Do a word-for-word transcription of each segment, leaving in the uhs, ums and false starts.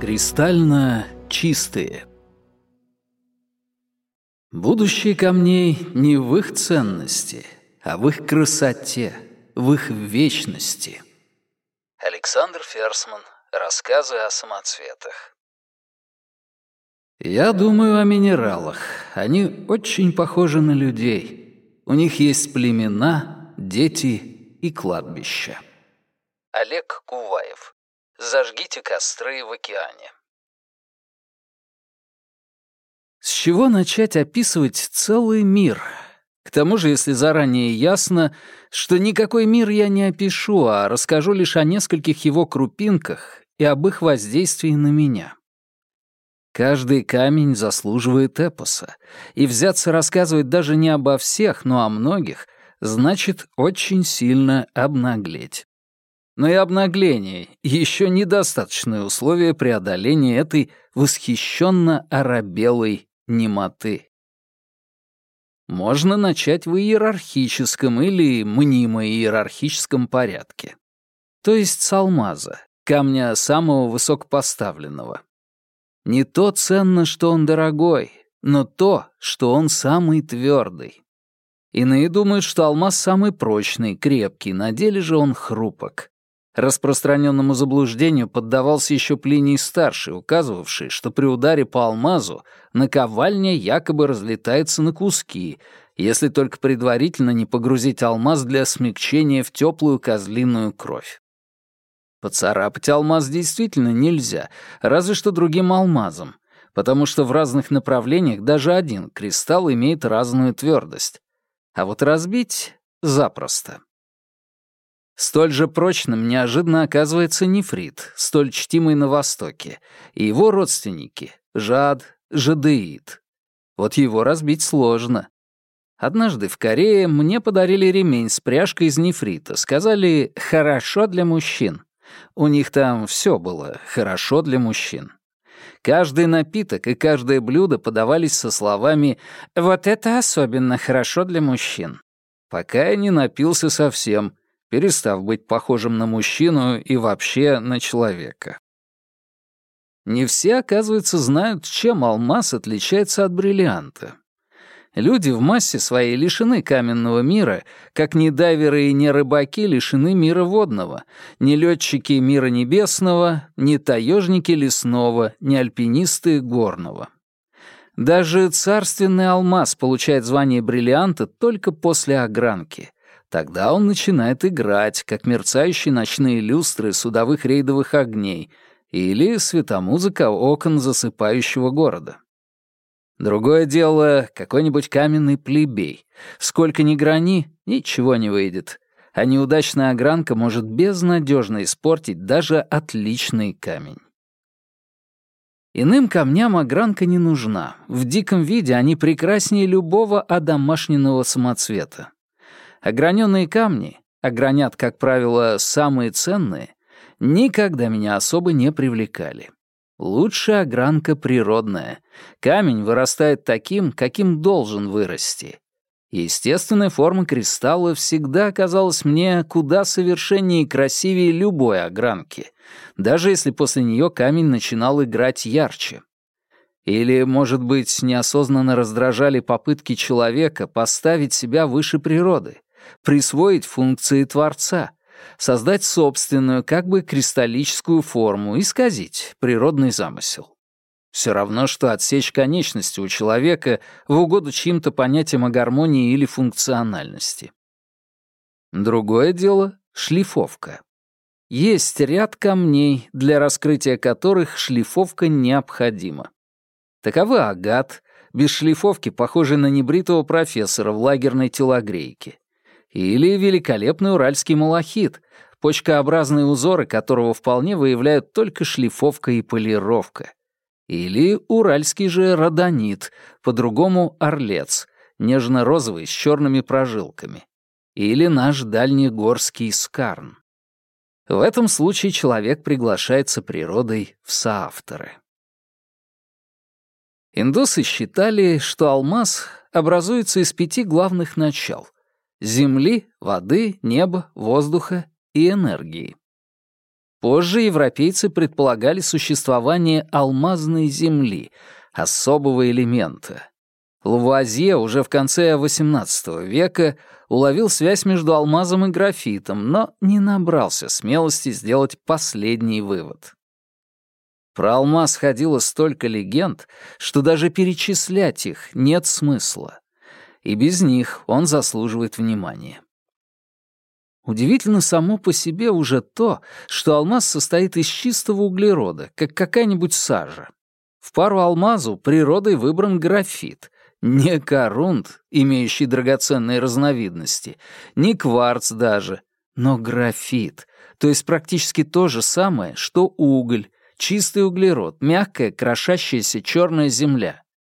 Кристально чистые. Будущее камней не в их ценности, а в их красоте, в их вечности. Александр Ферсман. Рассказы о самоцветах. Я думаю о минералах. Они очень похожи на людей. У них есть племена, дети и кладбища. Олег Куваев. Зажгите костры в океане. С чего начать описывать целый мир? К тому же, если заранее ясно, что никакой мир я не опишу, а расскажу лишь о нескольких его крупинках и об их воздействии на меня. Каждый камень заслуживает эпоса, и взяться рассказывать даже не обо всех, но о многих, значит очень сильно обнаглеть. Но и обнагление — еще недостаточное условие преодоления этой восхищенно оробелой немоты. Можно начать в иерархическом или мнимо-иерархическом порядке. То есть с алмаза, камня самого высокопоставленного. Не то ценно, что он дорогой, но то, что он самый твердый. Иные думают, что алмаз самый прочный, крепкий, на деле же он хрупок. Распространенному заблуждению поддавался еще Плиний-старший, указывавший, что при ударе по алмазу наковальня якобы разлетается на куски, если только предварительно не погрузить алмаз для смягчения в теплую козлиную кровь. Поцарапать алмаз действительно нельзя, разве что другим алмазом, потому что в разных направлениях даже один кристалл имеет разную твердость. А вот разбить — запросто. Столь же прочным неожиданно оказывается нефрит, столь чтимый на Востоке, и его родственники — жад, жадеид. Вот его разбить сложно. Однажды в Корее мне подарили ремень с пряжкой из нефрита, сказали «хорошо для мужчин». У них там все было «хорошо для мужчин». Каждый напиток и каждое блюдо подавались со словами «вот это особенно хорошо для мужчин», пока я не напился совсем, перестав быть похожим на мужчину и вообще на человека. Не все, оказывается, знают, чем алмаз отличается от бриллианта. Люди в массе своей лишены каменного мира, как ни дайверы и ни рыбаки лишены мира водного, ни летчики мира небесного, ни таежники лесного, ни альпинисты горного. Даже царственный алмаз получает звание бриллианта только после огранки. Тогда он начинает играть, как мерцающие ночные люстры судовых рейдовых огней или светомузыка окон засыпающего города. Другое дело — какой-нибудь каменный плебей. Сколько ни грани, ничего не выйдет, а неудачная огранка может безнадежно испортить даже отличный камень. Иным камням огранка не нужна. В диком виде они прекраснее любого одомашненного самоцвета. Ограненные камни, а гранят, как правило, самые ценные, никогда меня особо не привлекали. Лучше огранка природная. Камень вырастает таким, каким должен вырасти. Естественная форма кристалла всегда казалась мне куда совершеннее и красивее любой огранки, даже если после нее камень начинал играть ярче. Или, может быть, неосознанно раздражали попытки человека поставить себя выше природы, присвоить функции Творца, создать собственную, как бы кристаллическую форму, исказить природный замысел. Все равно, что отсечь конечности у человека в угоду чьим-то понятиям о гармонии или функциональности. Другое дело — шлифовка. Есть ряд камней, для раскрытия которых шлифовка необходима. Таковы агат, без шлифовки похожий на небритого профессора в лагерной телогрейке. Или великолепный уральский малахит, почкообразные узоры которого вполне выявляют только шлифовка и полировка. Или уральский же родонит, по-другому орлец, нежно-розовый с черными прожилками. Или наш дальнегорский скарн. В этом случае человек приглашается природой в соавторы. Индусы считали, что алмаз образуется из пяти главных начал — земли, воды, неба, воздуха и энергии. Позже европейцы предполагали существование алмазной земли, особого элемента. Лавуазье уже в конце восемнадцатого века уловил связь между алмазом и графитом, но не набрался смелости сделать последний вывод. Про алмаз ходило столько легенд, что даже перечислять их нет смысла. И без них он заслуживает внимания. Удивительно само по себе уже то, что алмаз состоит из чистого углерода, как какая-нибудь сажа. В пару алмазу природой выбран графит, не корунд, имеющий драгоценные разновидности, не кварц даже, но графит, то есть практически то же самое, что уголь, чистый углерод, мягкая, крошащаяся черная земля.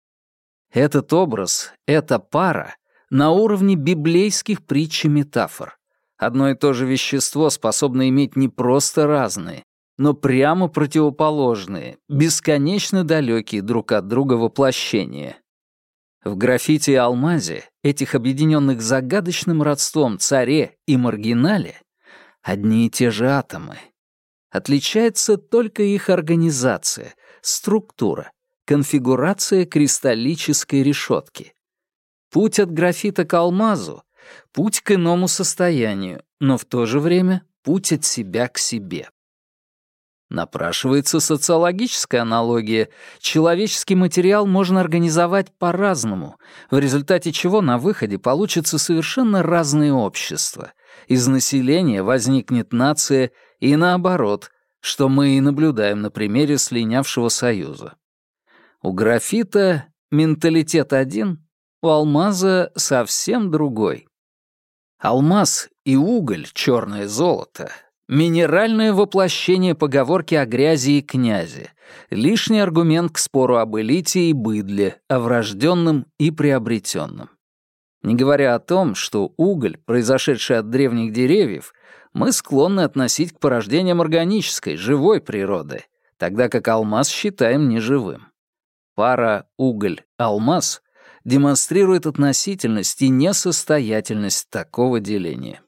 Этот образ, эта пара на уровне библейских притч и метафор. Одно и то же вещество способно иметь не просто разные, но прямо противоположные, бесконечно далекие друг от друга воплощения. В графите и алмазе, этих объединенных загадочным родством царе и маргинале, одни и те же атомы. Отличается только их организация, структура, конфигурация кристаллической решетки. Путь от графита к алмазу — путь к иному состоянию, но в то же время путь от себя к себе. Напрашивается социологическая аналогия. Человеческий материал можно организовать по-разному, в результате чего на выходе получатся совершенно разные общества. Из населения возникнет нация и наоборот, что мы и наблюдаем на примере слинявшего союза. У графита менталитет один, у алмаза совсем другой. Алмаз и уголь, черное золото — минеральное воплощение поговорки о грязи и князе, лишний аргумент к спору об элите и быдле, о врожденном и приобретенном. Не говоря о том, что уголь, произошедший от древних деревьев, мы склонны относить к порождениям органической, живой природы, тогда как алмаз считаем неживым. Пара уголь-алмаз демонстрирует относительность и несостоятельность такого деления.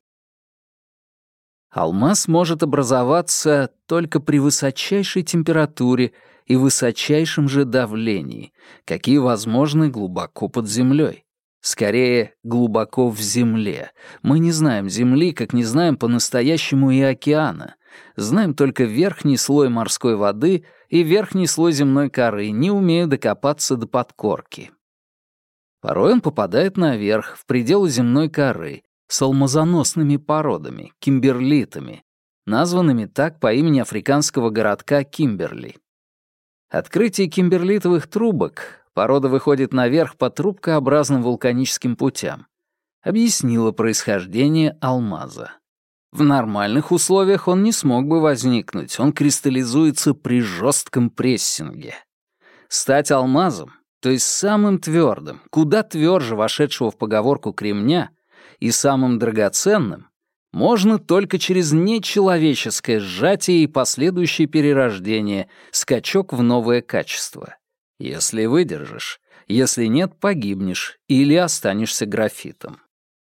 Алмаз может образоваться только при высочайшей температуре и высочайшем же давлении, какие возможны глубоко под землей. Скорее, глубоко в земле. Мы не знаем земли, как не знаем по-настоящему и океана. Знаем только верхний слой морской воды и верхний слой земной коры, не умея докопаться до подкорки. Порой он попадает наверх, в пределы земной коры, с алмазоносными породами, кимберлитами, названными так по имени африканского городка Кимберли. Открытие кимберлитовых трубок, порода выходит наверх по трубкообразным вулканическим путям, объяснило происхождение алмаза. В нормальных условиях он не смог бы возникнуть, он кристаллизуется при жестком прессинге. Стать алмазом, то есть самым твердым, куда тверже вошедшего в поговорку кремня, и самым драгоценным, можно только через нечеловеческое сжатие и последующее перерождение, скачок в новое качество. Если выдержишь, если нет, погибнешь или останешься графитом.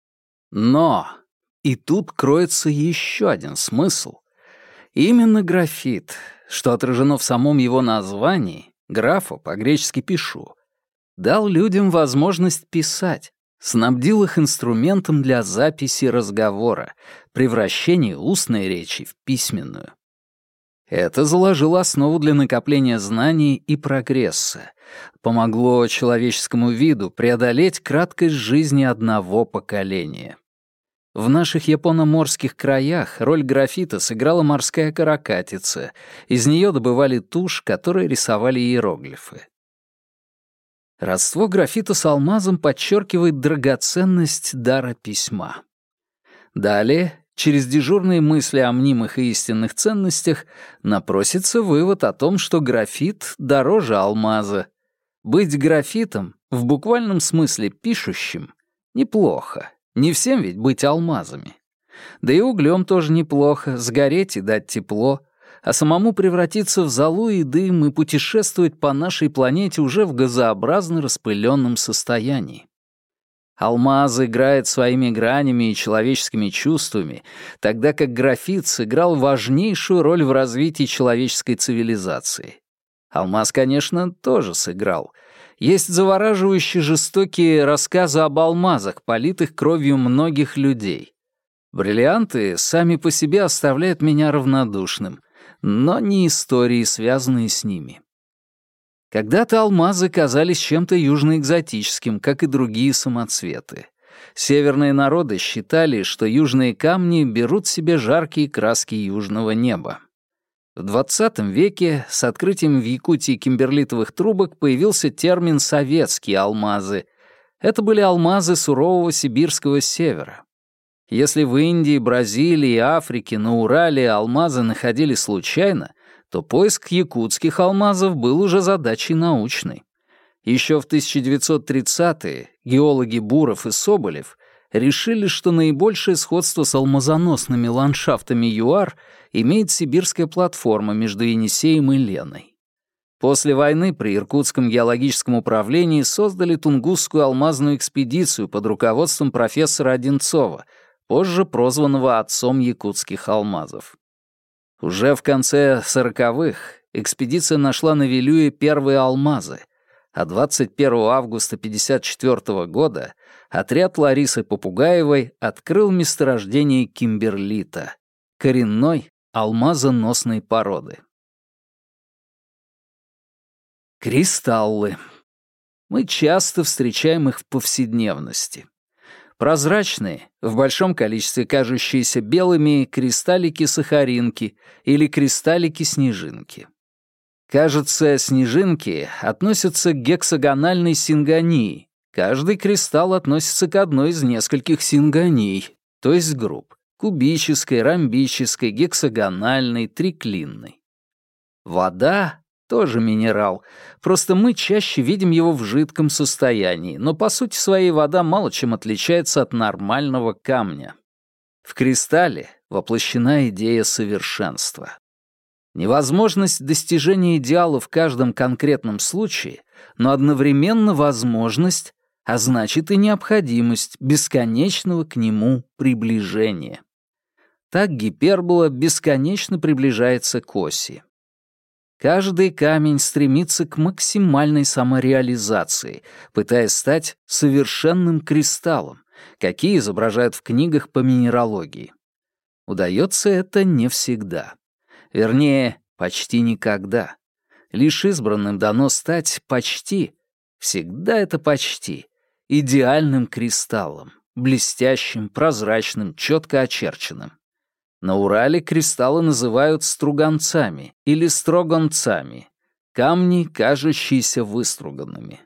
Но и тут кроется еще один смысл. Именно графит, что отражено в самом его названии, графо, по-гречески пишу, дал людям возможность писать, снабдил их инструментом для записи разговора, превращения устной речи в письменную. Это заложило основу для накопления знаний и прогресса, помогло человеческому виду преодолеть краткость жизни одного поколения. В наших японо-морских краях роль графита сыграла морская каракатица, из нее добывали тушь, которой рисовали иероглифы. Родство графита с алмазом подчеркивает драгоценность дара письма. Далее, через дежурные мысли о мнимых и истинных ценностях, напросится вывод о том, что графит дороже алмаза. Быть графитом, в буквальном смысле пишущим, неплохо. Не всем ведь быть алмазами. Да и углем тоже неплохо, сгореть и дать тепло, а самому превратиться в золу и дым и путешествовать по нашей планете уже в газообразно распыленном состоянии. Алмаз играет своими гранями и человеческими чувствами, тогда как графит сыграл важнейшую роль в развитии человеческой цивилизации. Алмаз, конечно, тоже сыграл. Есть завораживающие жестокие рассказы об алмазах, политых кровью многих людей. Бриллианты сами по себе оставляют меня равнодушным, но не истории, связанные с ними. Когда-то алмазы казались чем-то южноэкзотическим, как и другие самоцветы. Северные народы считали, что южные камни берут себе жаркие краски южного неба. В двадцатом веке с открытием в Якутии кимберлитовых трубок появился термин «советские алмазы». Это были алмазы сурового сибирского севера. Если в Индии, Бразилии и Африке на Урале алмазы находили случайно, то поиск якутских алмазов был уже задачей научной. Еще в тысяча девятьсот тридцатые геологи Буров и Соболев решили, что наибольшее сходство с алмазоносными ландшафтами ЮАР имеет сибирская платформа между Енисеем и Леной. После войны при Иркутском геологическом управлении создали Тунгусскую алмазную экспедицию под руководством профессора Одинцова, позже прозванного отцом якутских алмазов. Уже в конце сороковых экспедиция нашла на Вилюе первые алмазы, а двадцать первого августа пятьдесят четвёртого года отряд Ларисы Попугаевой открыл месторождение кимберлита, коренной алмазоносной породы. Кристаллы. Мы часто встречаем их в повседневности. Прозрачные, в большом количестве кажущиеся белыми кристаллики-сахаринки или кристаллики-снежинки. Кажется, снежинки относятся к гексагональной сингонии. Каждый кристалл относится к одной из нескольких сингоний, то есть групп — кубической, ромбической, гексагональной, триклинной. Вода — тоже минерал, просто мы чаще видим его в жидком состоянии, но по сути своей вода мало чем отличается от нормального камня. В кристалле воплощена идея совершенства. Невозможность достижения идеала в каждом конкретном случае, но одновременно возможность, а значит и необходимость бесконечного к нему приближения. Так гипербола бесконечно приближается к оси. Каждый камень стремится к максимальной самореализации, пытаясь стать совершенным кристаллом, какие изображают в книгах по минералогии. Удается это не всегда. Вернее, почти никогда. Лишь избранным дано стать почти, всегда это почти, идеальным кристаллом, блестящим, прозрачным, четко очерченным. На Урале кристаллы называют струганцами или строганцами, камни, кажущиеся выструганными.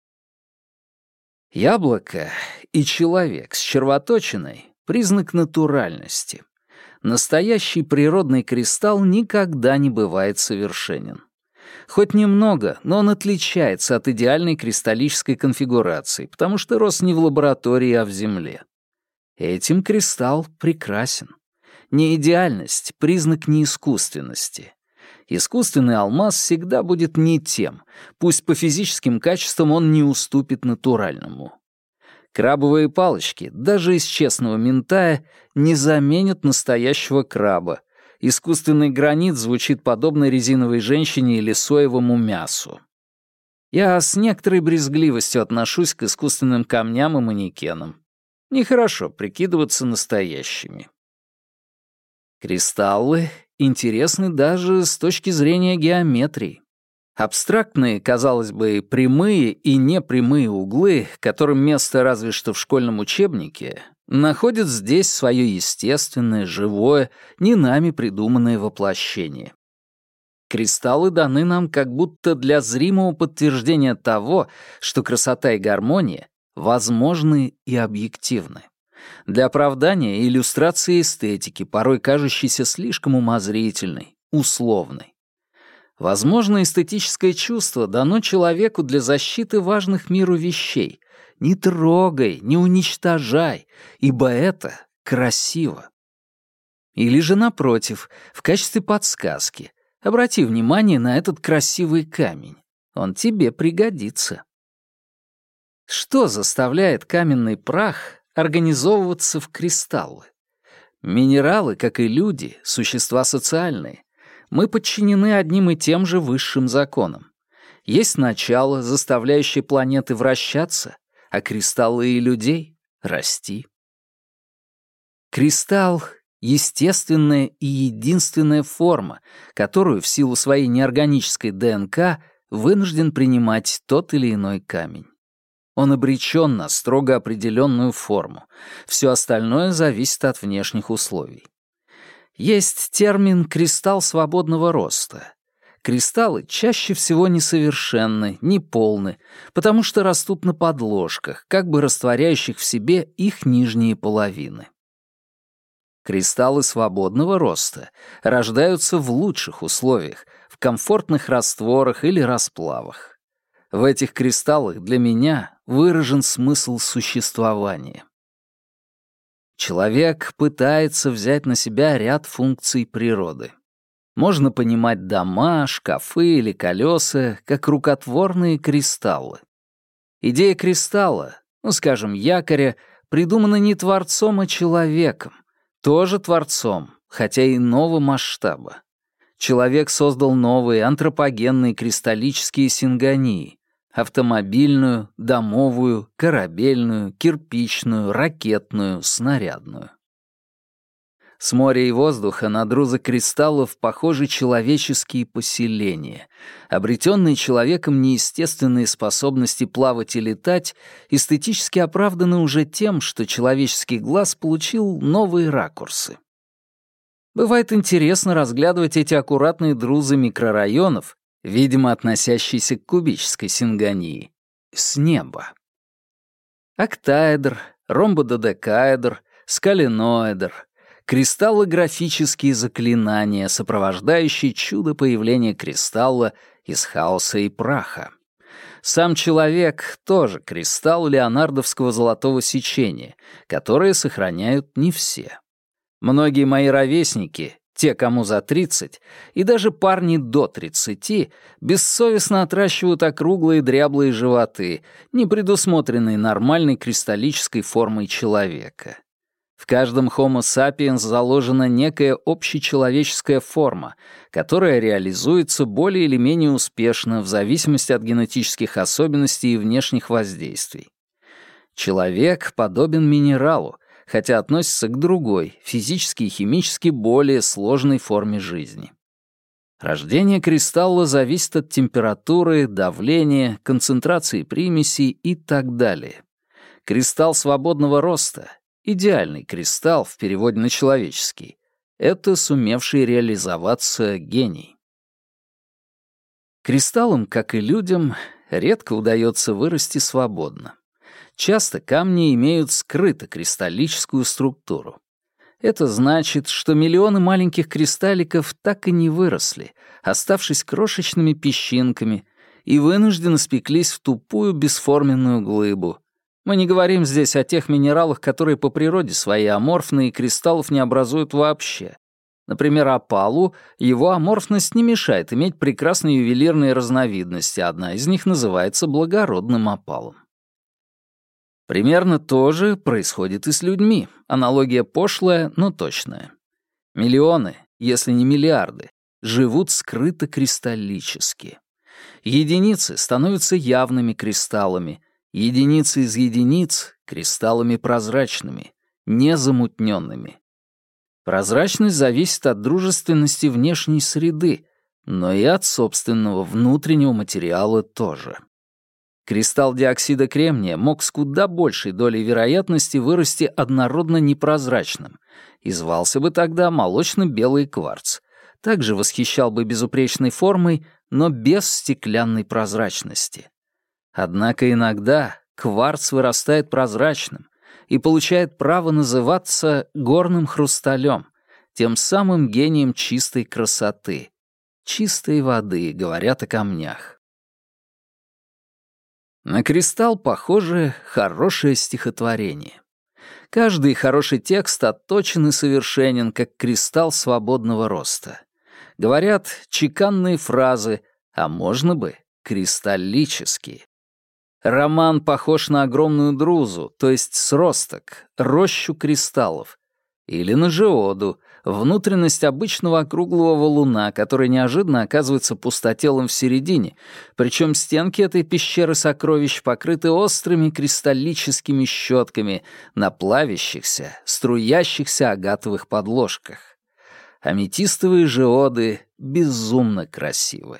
Яблоко и человек с червоточиной — признак натуральности. Настоящий природный кристалл никогда не бывает совершенен. Хоть немного, но он отличается от идеальной кристаллической конфигурации, потому что рос не в лаборатории, а в земле. Этим кристалл прекрасен. Неидеальность — признак неискусственности. Искусственный алмаз всегда будет не тем, пусть по физическим качествам он не уступит натуральному. Крабовые палочки, даже из честного минтая, не заменят настоящего краба. Искусственный гранит звучит подобно резиновой женщине или соевому мясу. Я с некоторой брезгливостью отношусь к искусственным камням и манекенам. Нехорошо прикидываться настоящими. Кристаллы интересны даже с точки зрения геометрии. Абстрактные, казалось бы, прямые и непрямые углы, которым место разве что в школьном учебнике, находят здесь свое естественное, живое, не нами придуманное воплощение. Кристаллы даны нам как будто для зримого подтверждения того, что красота и гармония возможны и объективны. Для оправдания и иллюстрации эстетики, порой кажущейся слишком умозрительной, условной. Возможно, эстетическое чувство дано человеку для защиты важных миру вещей. Не трогай, не уничтожай, ибо это красиво. Или же, напротив, в качестве подсказки. Обрати внимание на этот красивый камень. Он тебе пригодится. Что заставляет каменный прах организовываться в кристаллы? Минералы, как и люди, существа социальные. Мы подчинены одним и тем же высшим законам. Есть начало, заставляющее планеты вращаться, а кристаллы и людей — расти. Кристалл — естественная и единственная форма, которую в силу своей неорганической ДНК вынужден принимать тот или иной камень. Он обречен на строго определенную форму. Все остальное зависит от внешних условий. Есть термин «кристалл свободного роста». Кристаллы чаще всего несовершенны, неполны, потому что растут на подложках, как бы растворяющих в себе их нижние половины. Кристаллы свободного роста рождаются в лучших условиях, в комфортных растворах или расплавах. В этих кристаллах для меня выражен смысл существования. Человек пытается взять на себя ряд функций природы. Можно понимать дома, шкафы или колеса как рукотворные кристаллы. Идея кристалла, ну, скажем, якоря, придумана не творцом, а человеком. Тоже творцом, хотя иного масштаба. Человек создал новые антропогенные кристаллические сингонии — автомобильную, домовую, корабельную, кирпичную, ракетную, снарядную. С моря и воздуха на друзы кристаллов похожи человеческие поселения. Обретенные человеком неестественные способности плавать и летать эстетически оправданы уже тем, что человеческий глаз получил новые ракурсы. Бывает интересно разглядывать эти аккуратные друзы микрорайонов, видимо, относящиеся к кубической сингонии, с неба. Октаэдр, ромбододекаэдр, скалиноэдр — кристаллографические заклинания, сопровождающие чудо появления кристалла из хаоса и праха. Сам человек — тоже кристалл леонардовского золотого сечения, которые сохраняют не все. Многие мои ровесники, те, кому за тридцать, и даже парни до тридцати, бессовестно отращивают округлые дряблые животы, не предусмотренные нормальной кристаллической формой человека. В каждом Homo sapiens заложена некая общечеловеческая форма, которая реализуется более или менее успешно в зависимости от генетических особенностей и внешних воздействий. Человек подобен минералу, хотя относится к другой, физически и химически более сложной форме жизни. Рождение кристалла зависит от температуры, давления, концентрации примесей и так далее. Кристалл свободного роста — идеальный кристалл в переводе на человеческий — это сумевший реализоваться гений. Кристаллам, как и людям, редко удается вырасти свободно. Часто камни имеют скрыто-кристаллическую структуру. Это значит, что миллионы маленьких кристалликов так и не выросли, оставшись крошечными песчинками, и вынужденно спеклись в тупую бесформенную глыбу. Мы не говорим здесь о тех минералах, которые по природе своей аморфны и кристаллов не образуют вообще. Например, опалу его аморфность не мешает иметь прекрасные ювелирные разновидности, одна из них называется благородным опалом. Примерно то же происходит и с людьми. Аналогия пошлая, но точная. Миллионы, если не миллиарды, живут скрыто кристаллически. Единицы становятся явными кристаллами, единицы из единиц — кристаллами прозрачными, незамутненными. Прозрачность зависит от дружественности внешней среды, но и от собственного внутреннего материала тоже. Кристалл диоксида кремния мог с куда большей долей вероятности вырасти однородно непрозрачным и звался бы тогда молочно-белый кварц. Также восхищал бы безупречной формой, но без стеклянной прозрачности. Однако иногда кварц вырастает прозрачным и получает право называться горным хрусталем, тем самым гением чистой красоты. Чистой воды, говорят о камнях. На кристалл похоже хорошее стихотворение. Каждый хороший текст отточен и совершенен, как кристалл свободного роста. Говорят, чеканные фразы, а можно бы кристаллические. Роман похож на огромную друзу, то есть сросток, рощу кристаллов. Или на жеоду, внутренность обычного округлого валуна, который неожиданно оказывается пустотелым в середине, причем стенки этой пещеры сокровищ покрыты острыми кристаллическими щетками на плавящихся, струящихся агатовых подложках. Аметистовые жеоды безумно красивы.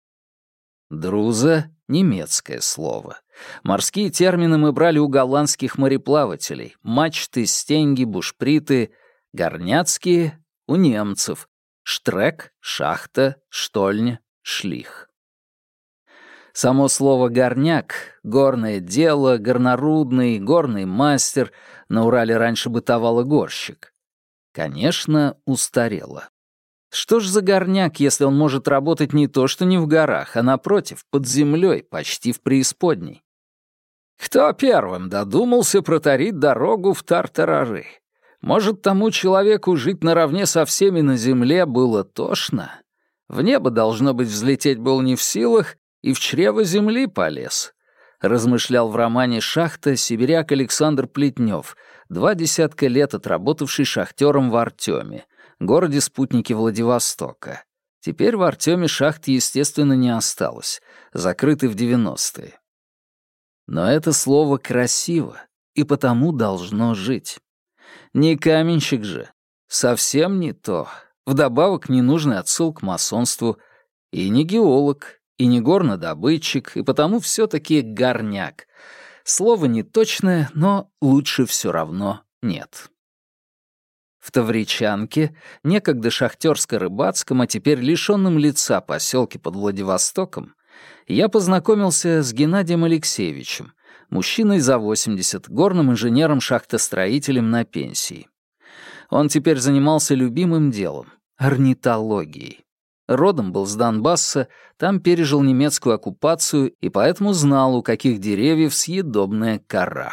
Друза — немецкое слово. Морские термины мы брали у голландских мореплавателей. Мачты, стенги, бушприты. Горняцкие — у немцев. Штрек, шахта, штольня, шлих. Само слово «горняк», горное дело, горнорудный, горный мастер, на Урале раньше бытовало горщик, конечно, устарело. Что ж за горняк, если он может работать не то что не в горах, а напротив, под землей, почти в преисподней? Кто первым додумался протарить дорогу в тартарары? Может, тому человеку жить наравне со всеми на земле было тошно? В небо, должно быть, взлететь был не в силах, и в чрево земли полез. Размышлял в романе «Шахта» сибиряк Александр Плетнев, два десятка лет отработавший шахтером в Артеме, городе-спутнике Владивостока. Теперь в Артеме шахт, естественно, не осталось, закрыты в девяностые. Но это слово красиво, и потому должно жить. Не каменщик же, совсем не то. Вдобавок ненужный отсыл к масонству. И не геолог, и не горнодобытчик, и потому все-таки горняк. Слово неточное, но лучше все равно нет. В Тавричанке, некогда шахтерско-рыбацком, а теперь лишенном лица поселке под Владивостоком, я познакомился с Геннадием Алексеевичем, мужчиной за восемьдесят, горным инженером-шахтостроителем на пенсии. Он теперь занимался любимым делом — орнитологией. Родом был с Донбасса, там пережил немецкую оккупацию и поэтому знал, у каких деревьев съедобная кора.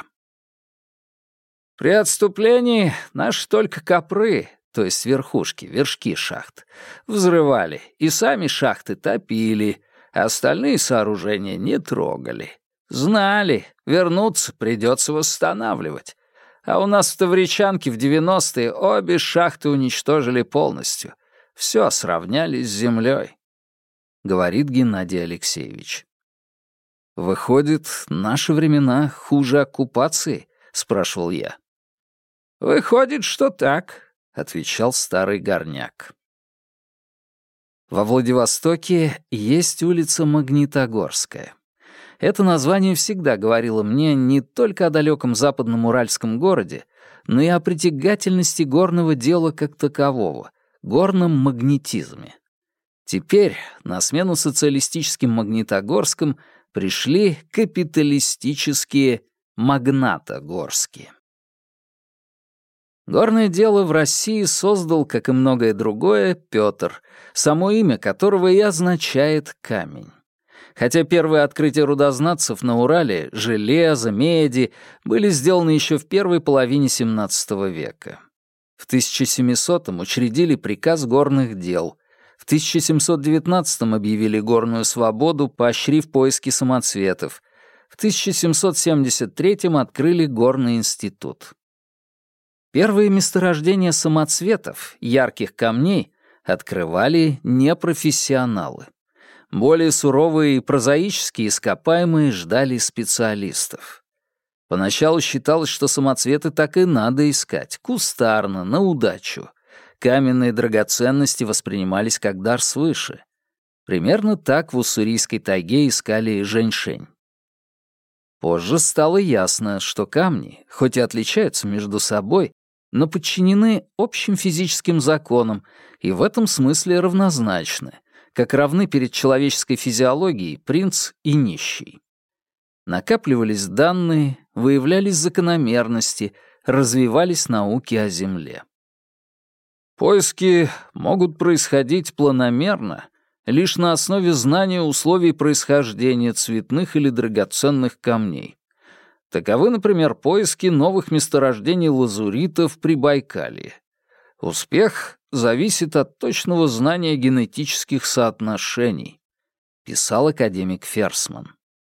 При отступлении наши только копры, то есть верхушки, вершки шахт, взрывали, и сами шахты топили, а остальные сооружения не трогали. Знали, вернуться придется восстанавливать. А у нас в Тавричанке в девяностые обе шахты уничтожили полностью. Все сравняли с землей, говорит Геннадий Алексеевич. Выходит, наши времена хуже оккупации? Спрашивал я. «Выходит, что так», — отвечал старый горняк. Во Владивостоке есть улица Магнитогорская. Это название всегда говорило мне не только о далеком западном уральском городе, но и о притягательности горного дела как такового, горном магнетизме. Теперь на смену социалистическим Магнитогорским пришли капиталистические Магнатогорские. Горное дело в России создал, как и многое другое, Петр, само имя которого и означает «камень». Хотя первые открытия рудознатцев на Урале, железа, меди, были сделаны еще в первой половине семнадцатого века. В тысяча семисотом учредили приказ горных дел, в тысяча семьсот девятнадцатом объявили горную свободу, поощрив поиски самоцветов, в тысяча семьсот семьдесят третьем открыли горный институт. Первые месторождения самоцветов, ярких камней, открывали непрофессионалы. Более суровые и прозаические ископаемые ждали специалистов. Поначалу считалось, что самоцветы так и надо искать, кустарно, на удачу. Каменные драгоценности воспринимались как дар свыше. Примерно так в уссурийской тайге искали женьшень. Позже стало ясно, что камни, хоть и отличаются между собой, но подчинены общим физическим законам и в этом смысле равнозначны, как равны перед человеческой физиологией принц и нищий. Накапливались данные, выявлялись закономерности, развивались науки о Земле. Поиски могут происходить планомерно, лишь на основе знания условий происхождения цветных или драгоценных камней. Таковы, например, поиски новых месторождений лазурита в Прибайкалье. Успех зависит от точного знания генетических соотношений, писал академик Ферсман.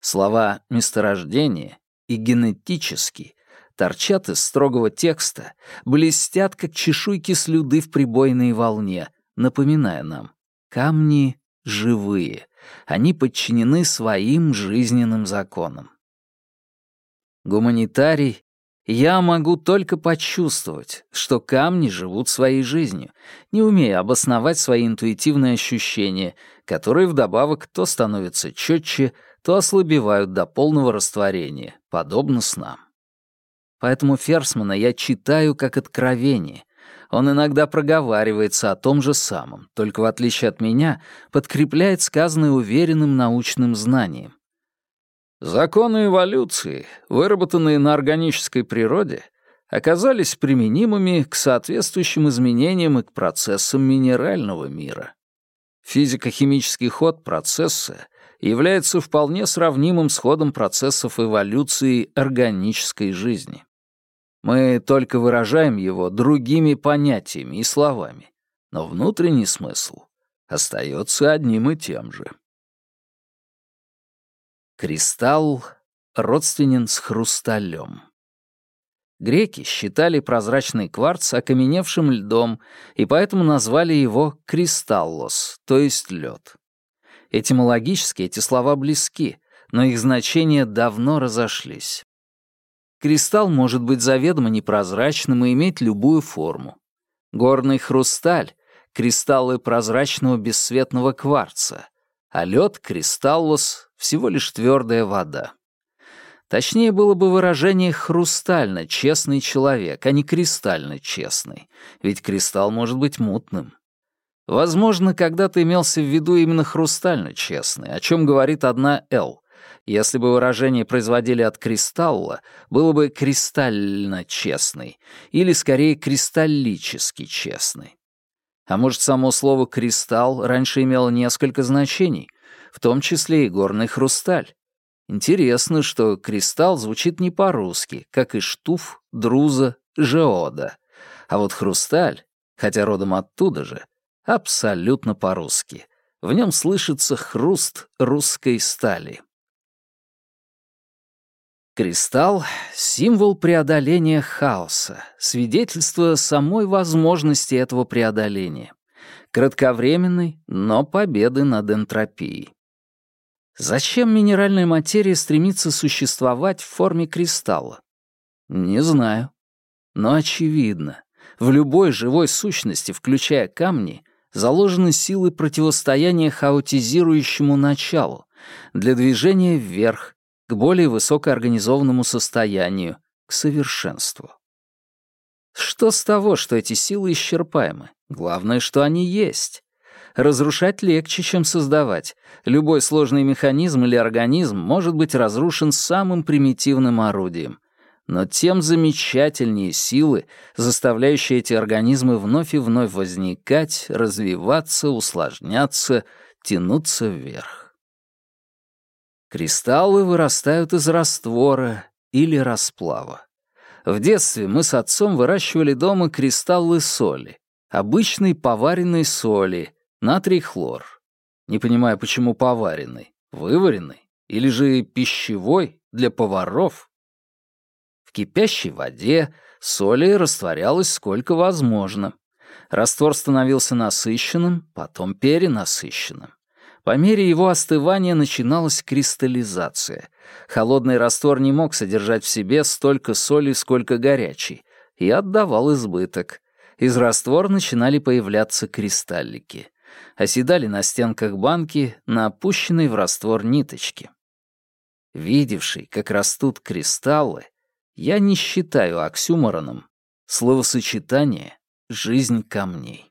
Слова «месторождение» и «генетический» торчат из строгого текста, блестят, как чешуйки слюды в прибойной волне, напоминая нам: камни живые, они подчинены своим жизненным законам. Гуманитарий, я могу только почувствовать, что камни живут своей жизнью, не умея обосновать свои интуитивные ощущения, которые вдобавок то становятся четче, то ослабевают до полного растворения, подобно снам. Поэтому Ферсмана я читаю как откровение. Он иногда проговаривается о том же самом, только в отличие от меня подкрепляет сказанное уверенным научным знанием. Законы эволюции, выработанные на органической природе, оказались применимыми к соответствующим изменениям и к процессам минерального мира. Физико-химический ход процесса является вполне сравнимым с ходом процессов эволюции органической жизни. Мы только выражаем его другими понятиями и словами, но внутренний смысл остается одним и тем же. Кристалл родственен с хрусталем. Греки считали прозрачный кварц окаменевшим льдом и поэтому назвали его кристаллос, то есть лед. Этимологически эти слова близки, но их значения давно разошлись. Кристалл может быть заведомо непрозрачным и иметь любую форму. Горный хрусталь — кристаллы прозрачного бесцветного кварца, а лед — кристаллос — всего лишь твердая вода. Точнее было бы выражение «хрустально честный человек», а не «кристально честный», ведь кристалл может быть мутным. Возможно, когда-то имелся в виду именно хрустально честный, о чем говорит одна «Л». Если бы выражение производили от кристалла, было бы кристально честный, или скорее кристаллически честный. А может, само слово «кристалл» раньше имело несколько значений, в том числе и горный хрусталь. Интересно, что кристалл звучит не по-русски, как и штуф, друза, жеода. А вот хрусталь, хотя родом оттуда же, абсолютно по-русски. В нем слышится хруст русской стали. Кристалл — символ преодоления хаоса, свидетельство самой возможности этого преодоления. Кратковременной, но победы над энтропией. Зачем минеральная материя стремится существовать в форме кристалла? Не знаю. Но очевидно, в любой живой сущности, включая камни, заложены силы противостояния хаотизирующему началу для движения вверх, к более высокоорганизованному состоянию, к совершенству. Что с того, что эти силы исчерпаемы? Главное, что они есть. Разрушать легче, чем создавать. Любой сложный механизм или организм может быть разрушен самым примитивным орудием. Но тем замечательнее силы, заставляющие эти организмы вновь и вновь возникать, развиваться, усложняться, тянуться вверх. Кристаллы вырастают из раствора или расплава. В детстве мы с отцом выращивали дома кристаллы соли, обычной поваренной соли, натрий хлор. Не понимаю, почему поваренной, вываренной или же пищевой для поваров. В кипящей воде соли растворялось сколько возможно. Раствор становился насыщенным, потом перенасыщенным. По мере его остывания начиналась кристаллизация. Холодный раствор не мог содержать в себе столько соли, сколько горячий, и отдавал избыток. Из раствора начинали появляться кристаллики. Оседали на стенках банки на опущенной в раствор ниточке. Видевший, как растут кристаллы, я не считаю оксюмороном словосочетание «жизнь камней».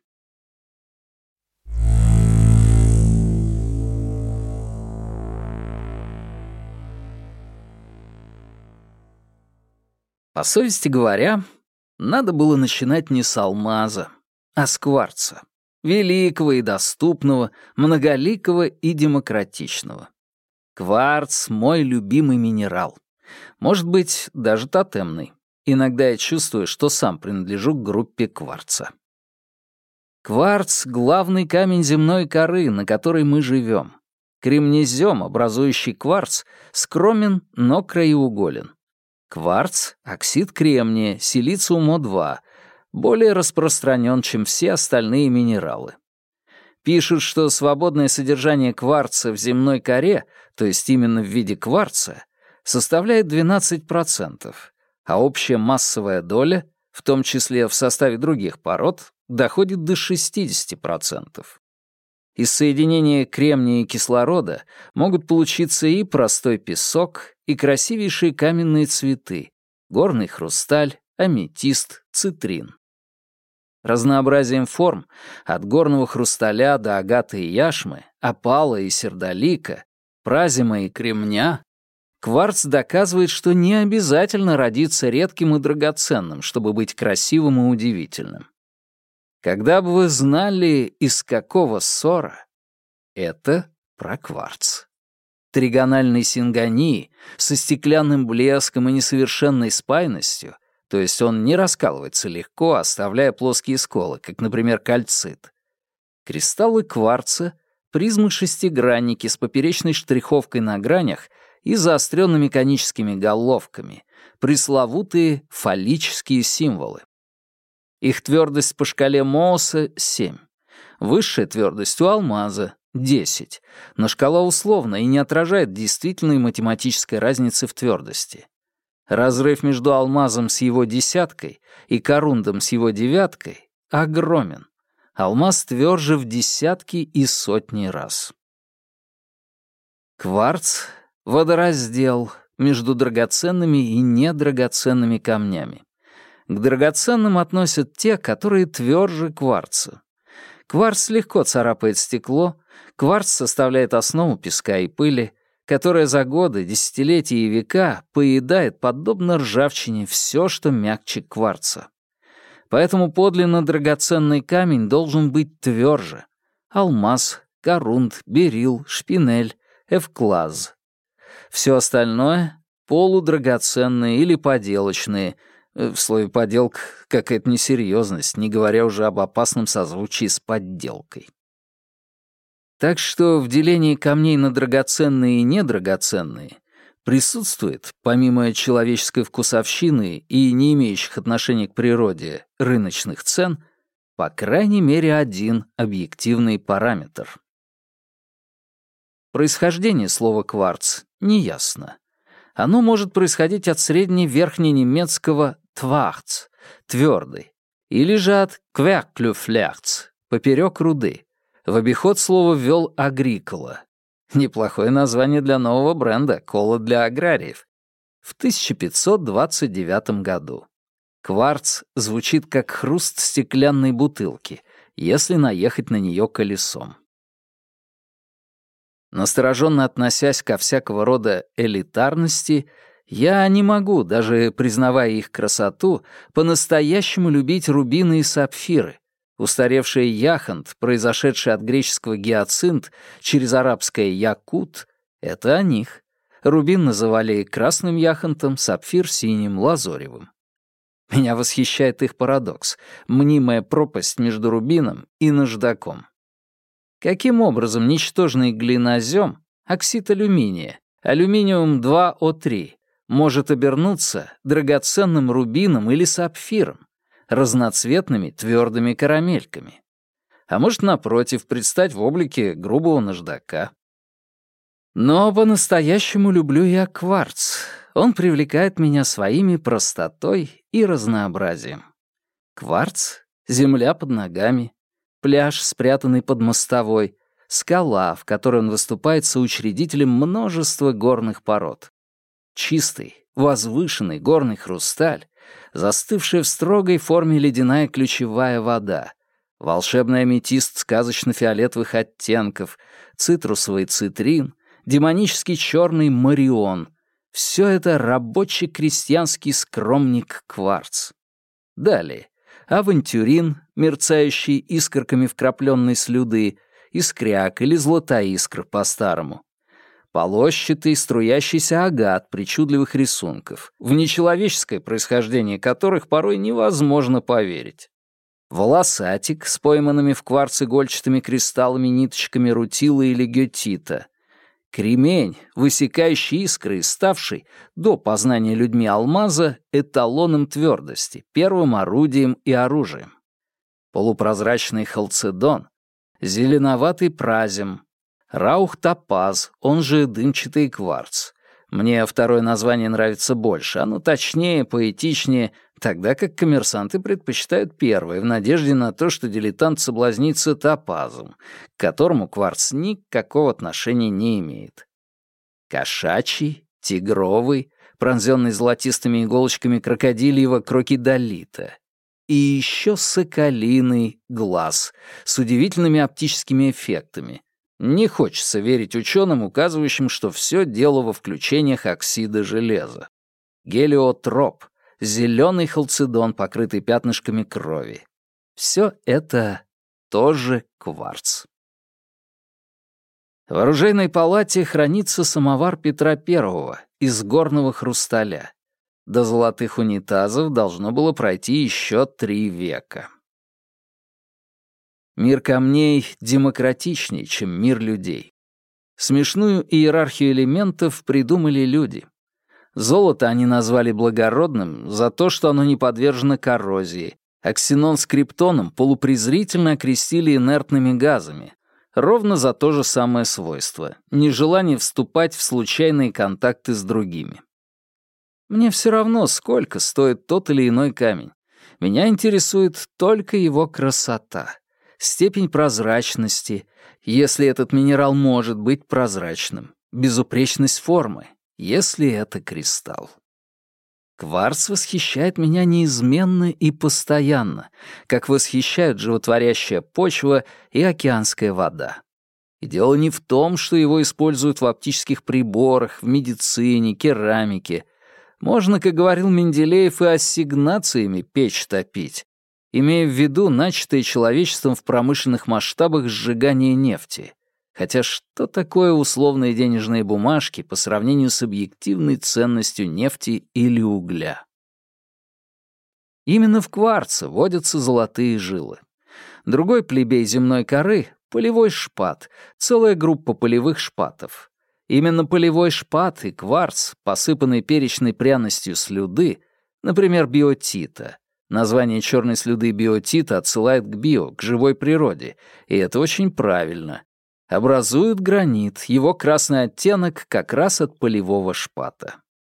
По совести говоря, надо было начинать не с алмаза, а с кварца. Великого и доступного, многоликого и демократичного. Кварц — мой любимый минерал. Может быть, даже тотемный. Иногда я чувствую, что сам принадлежу к группе кварца. Кварц — главный камень земной коры, на которой мы живем. Кремнезем, образующий кварц, скромен, но краеуголен. Кварц — оксид кремния, силициум О два, более распространен, чем все остальные минералы. Пишут, что свободное содержание кварца в земной коре, то есть именно в виде кварца, составляет двенадцать процентов, а общая массовая доля, в том числе в составе других пород, доходит до шестьдесят процентов. Из соединения кремния и кислорода могут получиться и простой песок, и красивейшие каменные цветы, горный хрусталь, аметист, цитрин. Разнообразием форм, от горного хрусталя до агаты и яшмы, опала и сердолика, празима и кремня, кварц доказывает, что не обязательно родиться редким и драгоценным, чтобы быть красивым и удивительным. Когда бы вы знали, из какого ссора, это про кварц. Тригональной сингонии со стеклянным блеском и несовершенной спайностью, то есть он не раскалывается легко, оставляя плоские сколы, как, например, кальцит. Кристаллы кварца — призмы-шестигранники с поперечной штриховкой на гранях и заостренными коническими головками, пресловутые фаллические символы. Их твердость по шкале Mohs — семь. Высшая твердость у алмаза — десять, но шкала условна и не отражает действительной математической разницы в твердости. Разрыв между алмазом с его десяткой и корундом с его девяткой огромен. Алмаз тверже в десятки и сотни раз. Кварц — водораздел между драгоценными и недрагоценными камнями. К драгоценным относят те, которые тверже кварца. Кварц легко царапает стекло, кварц составляет основу песка и пыли, которая за годы, десятилетия и века поедает, подобно ржавчине, все, что мягче кварца. Поэтому подлинно драгоценный камень должен быть тверже. Алмаз, корунд, берил, шпинель, эвклаз. Все остальное — полудрагоценные или поделочные. В слове «поделка» какая-то несерьезность, не говоря уже об опасном созвучии с подделкой. Так что в делении камней на драгоценные и недрагоценные присутствует, помимо человеческой вкусовщины и не имеющих отношения к природе рыночных цен, по крайней мере один объективный параметр. Происхождение слова «кварц» неясно. Оно может происходить от средневерхненемецкого «тварц» — «твердый», или же от «кверклюфлерц» — «поперек руды». В обиход слово ввел Агрикола. Неплохое название для нового бренда «Кола для аграриев». В тысяча пятьсот двадцать девятом году. Кварц звучит как хруст стеклянной бутылки, если наехать на нее колесом. Настороженно относясь ко всякого рода элитарности, я не могу, даже признавая их красоту, по-настоящему любить рубины и сапфиры. Устаревший яхонт, произошедший от греческого гиацинт через арабское якут, — это о них. Рубин называли красным яхонтом, сапфир — синим, лазоревым. Меня восхищает их парадокс — мнимая пропасть между рубином и наждаком. Каким образом ничтожный глинозем, оксид алюминия, алюминиум два О три, может обернуться драгоценным рубином или сапфиром, разноцветными твердыми карамельками? А может, напротив, предстать в облике грубого наждака? Но по-настоящему люблю я кварц. Он привлекает меня своими простотой и разнообразием. Кварц — земля под ногами, пляж, спрятанный под мостовой, скала, в которой он выступает соучредителем множества горных пород. Чистый, возвышенный горный хрусталь, застывшая в строгой форме ледяная ключевая вода, волшебный аметист сказочно-фиолетовых оттенков, цитрусовый цитрин, демонический черный марион — все это рабочий крестьянский скромник кварц. Далее. Авантюрин, мерцающий искорками вкрапленной слюды, искряк или златоискр по-старому. Полощатый, струящийся агат причудливых рисунков, в нечеловеческое происхождение которых порой невозможно поверить. Волосатик с пойманными в кварц игольчатыми кристаллами ниточками рутила или гетита. Кремень, высекающий искры и ставший, до познания людьми алмаза, эталоном твердости, первым орудием и оружием. Полупрозрачный халцедон, зеленоватый празем, раух-топаз, он же дымчатый кварц. Мне второе название нравится больше, оно точнее, поэтичнее, тогда как коммерсанты предпочитают первое, в надежде на то, что дилетант соблазнится топазом, к которому кварц никакого отношения не имеет. Кошачий, тигровый, пронзенный золотистыми иголочками крокодильего крокидолита. И еще соколиный глаз с удивительными оптическими эффектами. Не хочется верить ученым, указывающим, что все дело во включениях оксида железа. Гелиотроп, зеленый халцедон, покрытый пятнышками крови. Все это тоже кварц. В оружейной палате хранится самовар Петра Первого из горного хрусталя. До золотых унитазов должно было пройти еще три века. Мир камней демократичнее, чем мир людей. Смешную иерархию элементов придумали люди. Золото они назвали благородным за то, что оно не подвержено коррозии, а ксенон с криптоном полупрезрительно окрестили инертными газами, ровно за то же самое свойство — нежелание вступать в случайные контакты с другими. Мне все равно, сколько стоит тот или иной камень. Меня интересует только его красота, степень прозрачности, если этот минерал может быть прозрачным, безупречность формы, если это кристалл. Кварц восхищает меня неизменно и постоянно, как восхищают животворящая почва и океанская вода. И дело не в том, что его используют в оптических приборах, в медицине, керамике. Можно, как говорил Менделеев, и ассигнациями печь топить, имея в виду начатое человечеством в промышленных масштабах сжигание нефти. Хотя что такое условные денежные бумажки по сравнению с объективной ценностью нефти или угля? Именно в кварце водятся золотые жилы. Другой плебей земной коры — полевой шпат, целая группа полевых шпатов. Именно полевой шпат и кварц, посыпанный перечной пряностью слюды, например, биотита. Название черной слюды биотита отсылает к био, к живой природе, и это очень правильно. Образуют гранит, его красный оттенок как раз от полевого шпата.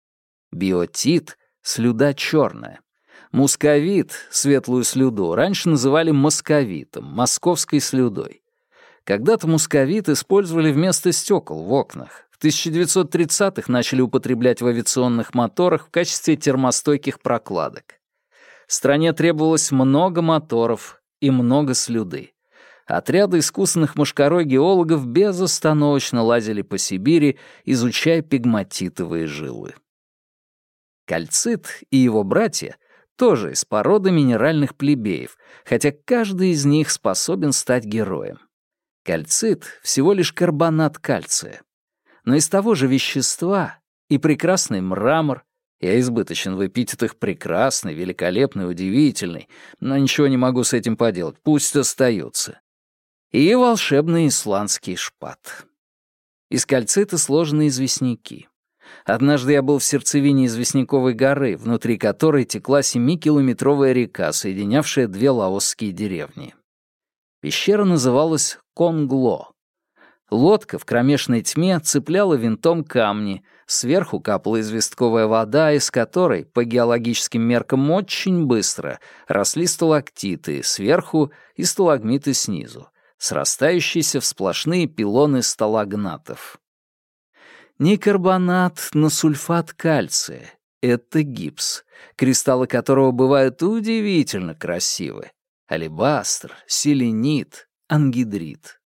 Биотит — слюда черная. Мусковит, светлую слюду, раньше называли московитом, московской слюдой. Когда-то мусковит использовали вместо стекол в окнах. В тысяча девятьсот тридцатых начали употреблять в авиационных моторах в качестве термостойких прокладок. Стране требовалось много моторов и много слюды. Отряды искусных мошкарой геологов безостановочно лазили по Сибири, изучая пегматитовые жилы. Кальцит и его братья тоже из породы минеральных плебеев, хотя каждый из них способен стать героем. Кальцит — всего лишь карбонат кальция. Но из того же вещества и прекрасный мрамор, я избыточен в эпитетах прекрасный, великолепный, удивительный, но ничего не могу с этим поделать, пусть остаются. И волшебный исландский шпат. Из кальцита сложены известняки. Однажды я был в сердцевине известняковой горы, внутри которой текла семикилометровая река, соединявшая две лаосские деревни. Пещера называлась Конгло. Лодка в кромешной тьме цепляла винтом камни, сверху капала известковая вода, из которой, по геологическим меркам очень быстро, росли сталактиты сверху и сталагмиты снизу, срастающиеся в сплошные пилоны сталагнатов. Не карбонат, но сульфат кальция — это гипс, кристаллы которого бывают удивительно красивы. Алебастр, селенит, ангидрит.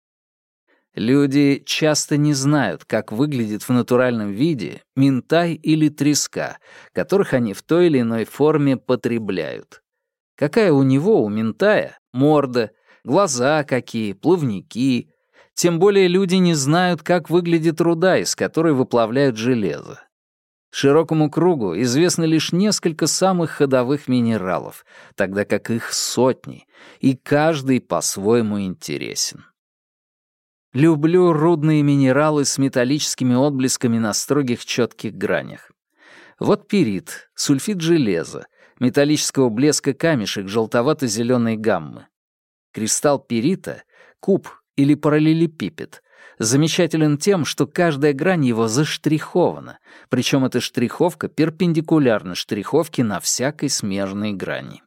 Люди часто не знают, как выглядит в натуральном виде минтай или треска, которых они в той или иной форме потребляют. Какая у него, у минтая, морда, глаза какие, плавники. Тем более люди не знают, как выглядит руда, из которой выплавляют железо. Широкому кругу известно лишь несколько самых ходовых минералов, тогда как их сотни, и каждый по-своему интересен. Люблю рудные минералы с металлическими отблесками на строгих четких гранях. Вот пирит, сульфид железа, металлического блеска камешек желтовато-зеленой гаммы. Кристалл пирита, куб или параллелепипед, замечателен тем, что каждая грань его заштрихована, причем эта штриховка перпендикулярна штриховке на всякой смежной грани.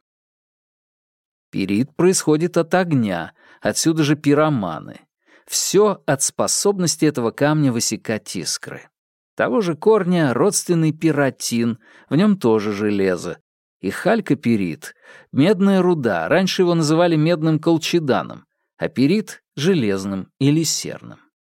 Пирит происходит от огня, отсюда же пироманы. Все от способности этого камня высекать искры. Того же корня родственный пиротин, в нем тоже железо. И халькопирит — медная руда, раньше его называли медным колчеданом, а пирит — железным или серным.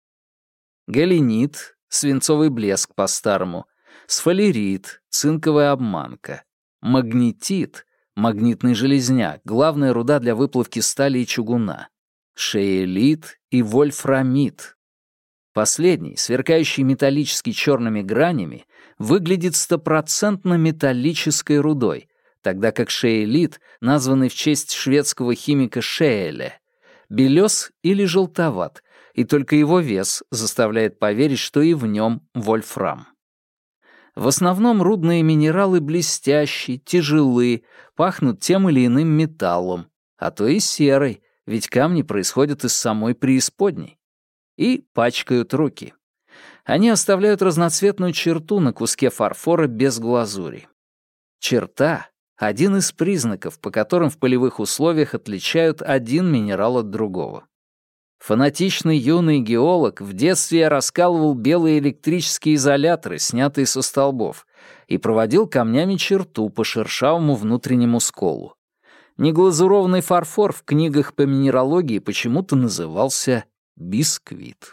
Галенит — свинцовый блеск по-старому, сфалерит — цинковая обманка, магнетит — магнитный железняк, главная руда для выплавки стали и чугуна, шеэлит и вольфрамит. Последний, сверкающий металлически черными гранями, выглядит стопроцентно металлической рудой, тогда как шеэлит, названный в честь шведского химика Шеэле, белес или желтоват, и только его вес заставляет поверить, что и в нем вольфрам. В основном рудные минералы блестящие, тяжелы, пахнут тем или иным металлом, а то и серой, ведь камни происходят из самой преисподней. И пачкают руки. Они оставляют разноцветную черту на куске фарфора без глазури. Черта — один из признаков, по которым в полевых условиях отличают один минерал от другого. Фанатичный юный геолог в детстве я раскалывал белые электрические изоляторы, снятые со столбов, и проводил камнями черту по шершавому внутреннему сколу. Неглазурованный фарфор в книгах по минералогии почему-то назывался бисквит.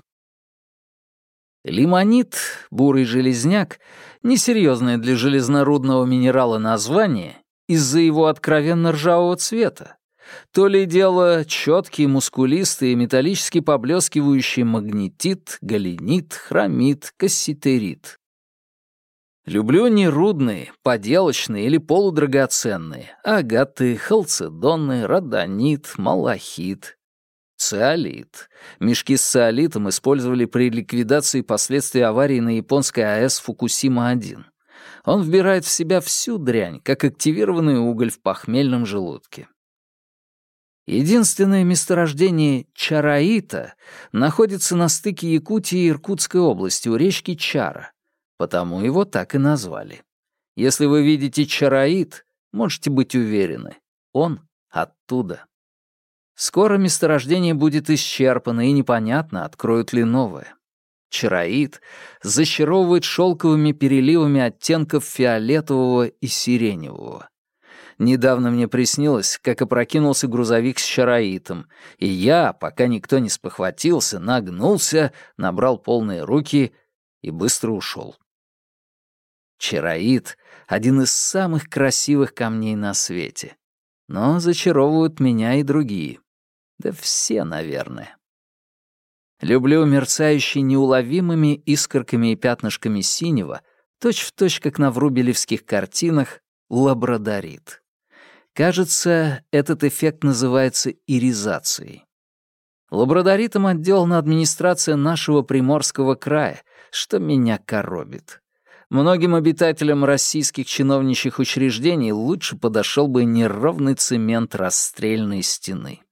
Лимонит, бурый железняк, несерьезное для железнорудного минерала название из-за его откровенно ржавого цвета. То ли дело четкий, мускулистый, металлически поблескивающий магнетит, галенит, хромит, касситерит. Люблю не рудные, поделочные или полудрагоценные, агаты, халцедоны, родонит, малахит. Циолит. Мешки с циолитом использовали при ликвидации последствий аварии на японской АЭС Фукусима-один. Он вбирает в себя всю дрянь, как активированный уголь в похмельном желудке. Единственное месторождение чараита находится на стыке Якутии и Иркутской области у речки Чара, потому его так и назвали. Если вы видите чараит, можете быть уверены, он оттуда. Скоро месторождение будет исчерпано, и непонятно, откроют ли новое. Чараит зачаровывает шелковыми переливами оттенков фиолетового и сиреневого. Недавно мне приснилось, как опрокинулся грузовик с чараитом, и я, пока никто не спохватился, нагнулся, набрал полные руки и быстро ушел. Чараит — один из самых красивых камней на свете. Но зачаровывают меня и другие. Да все, наверное. Люблю мерцающий неуловимыми искорками и пятнышками синего, точь-в-точь, как на врубелевских картинах, лабрадорит. Кажется, этот эффект называется иризацией. Лабрадоритом отделана администрация нашего Приморского края, что меня коробит. Многим обитателям российских чиновничьих учреждений лучше подошел бы неровный цемент расстрельной стены.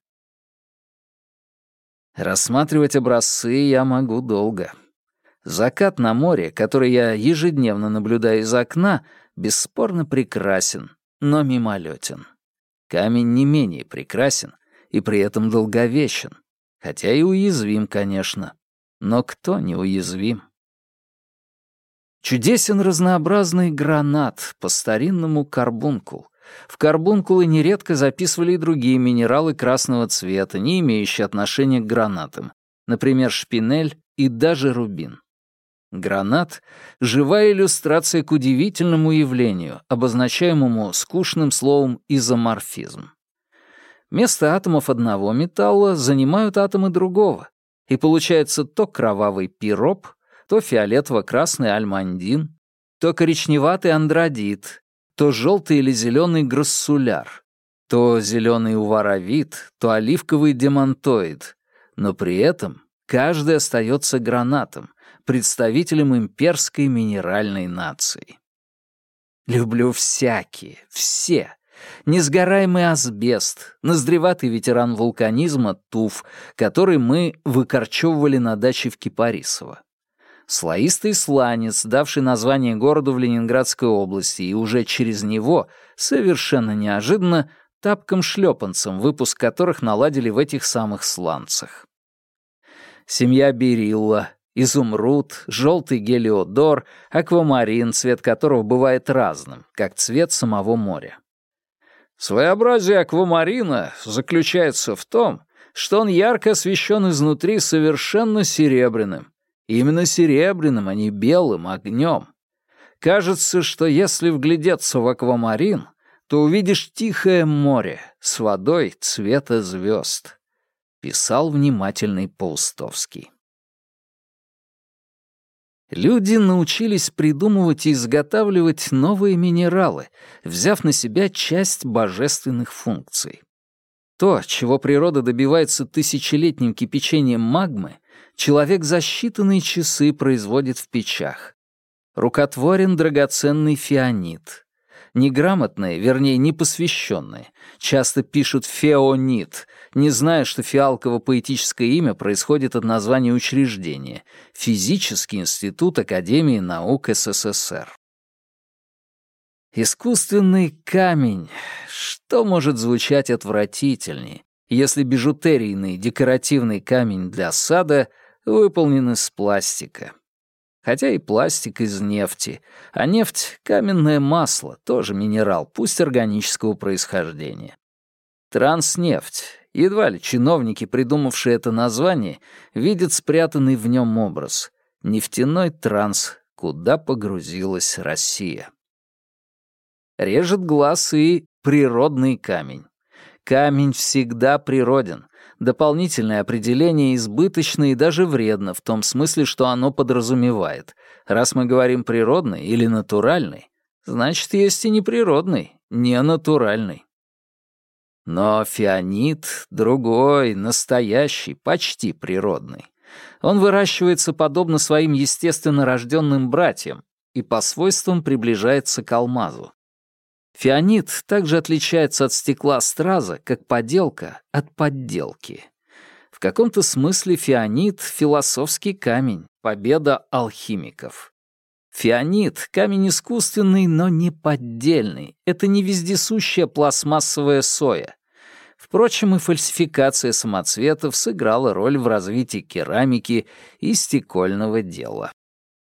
Рассматривать образцы я могу долго. Закат на море, который я ежедневно наблюдаю из окна, бесспорно прекрасен, но мимолетен. Камень не менее прекрасен и при этом долговечен, хотя и уязвим, конечно. Но кто не уязвим? Чудесен разнообразный гранат, по-старинному карбункул. В карбункулы нередко записывали и другие минералы красного цвета, не имеющие отношения к гранатам, например, шпинель и даже рубин. Гранат — живая иллюстрация к удивительному явлению, обозначаемому скучным словом изоморфизм. Место атомов одного металла занимают атомы другого, и получается то кровавый пироп, то фиолетово-красный альмандин, то коричневатый андродит, то желтый или зеленый грассуляр, то зеленый уваровит, то оливковый демонтоид, но при этом каждый остается гранатом, представителем имперской минеральной нации. Люблю всякие, все. Несгораемый асбест, наздреватый ветеран вулканизма туф, который мы выкорчевывали на даче в Кипарисово. Слоистый сланец, давший название городу в Ленинградской области, и уже через него, совершенно неожиданно, тапком-шлепанцем, выпуск которых наладили в этих самых сланцах. Семья Берилла, изумруд, желтый гелиодор, аквамарин, цвет которого бывает разным, как цвет самого моря. Своеобразие аквамарина заключается в том, что он ярко освещен изнутри совершенно серебряным. Именно серебряным, а не белым огнем. Кажется, что если вглядеться в аквамарин, то увидишь тихое море с водой цвета звезд. Писал внимательный Паустовский. Люди научились придумывать и изготавливать новые минералы, взяв на себя часть божественных функций. То, чего природа добивается тысячелетним кипячением магмы, человек за считанные часы производит в печах. Рукотворен драгоценный фианит. Неграмотные, вернее, непосвященные, часто пишут «феонит», не зная, что фиалково-поэтическое имя происходит от названия учреждения — Физический институт Академии наук СССР. Искусственный камень. Что может звучать отвратительнее, если бижутерийный декоративный камень для сада выполнен из пластика? Хотя и пластик из нефти, а нефть — каменное масло, тоже минерал, пусть органического происхождения. Транснефть. Едва ли чиновники, придумавшие это название, видят спрятанный в нем образ. Нефтяной транс, куда погрузилась Россия. Режет глаз и природный камень. Камень всегда природен. Дополнительное определение избыточно и даже вредно в том смысле, что оно подразумевает. Раз мы говорим природный или натуральный, значит, есть и неприродный, не натуральный. Но фианит другой, настоящий, почти природный. Он выращивается подобно своим естественно рожденным братьям и по свойствам приближается к алмазу. Фианит также отличается от стекла страза, как поделка от подделки. В каком-то смысле фианит — философский камень, победа алхимиков. Фианит — камень искусственный, но не поддельный. Это не вездесущая пластмассовая соя. Впрочем, и фальсификация самоцветов сыграла роль в развитии керамики и стекольного дела.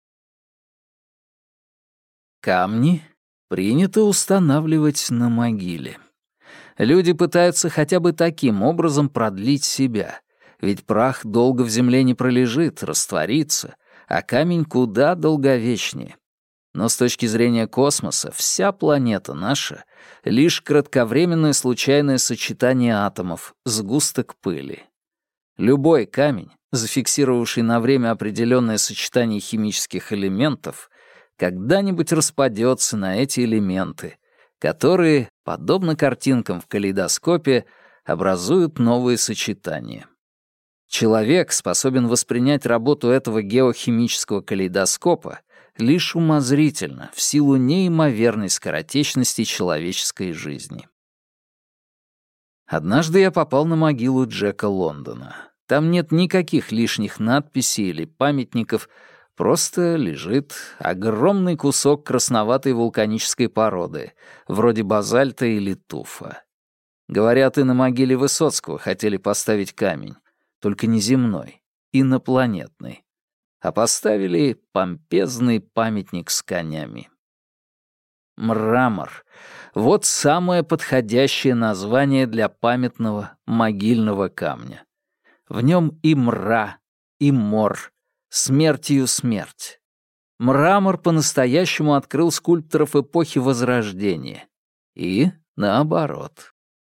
Камни принято устанавливать на могиле. Люди пытаются хотя бы таким образом продлить себя, ведь прах долго в земле не пролежит, растворится, а камень куда долговечнее. Но с точки зрения космоса вся планета наша — лишь кратковременное случайное сочетание атомов, сгусток пыли. Любой камень, зафиксировавший на время определенное сочетание химических элементов, когда-нибудь распадется на эти элементы, которые, подобно картинкам в калейдоскопе, образуют новые сочетания. Человек способен воспринять работу этого геохимического калейдоскопа лишь умозрительно, в силу неимоверной скоротечности человеческой жизни. Однажды я попал на могилу Джека Лондона. Там нет никаких лишних надписей или памятников, просто лежит огромный кусок красноватой вулканической породы, вроде базальта или туфа. Говорят, и на могиле Высоцкого хотели поставить камень, только не земной, инопланетный. А поставили помпезный памятник с конями. Мрамор — вот самое подходящее название для памятного могильного камня. В нем и мра, и мор, смертью смерть. Мрамор по-настоящему открыл скульпторов эпохи Возрождения. И наоборот.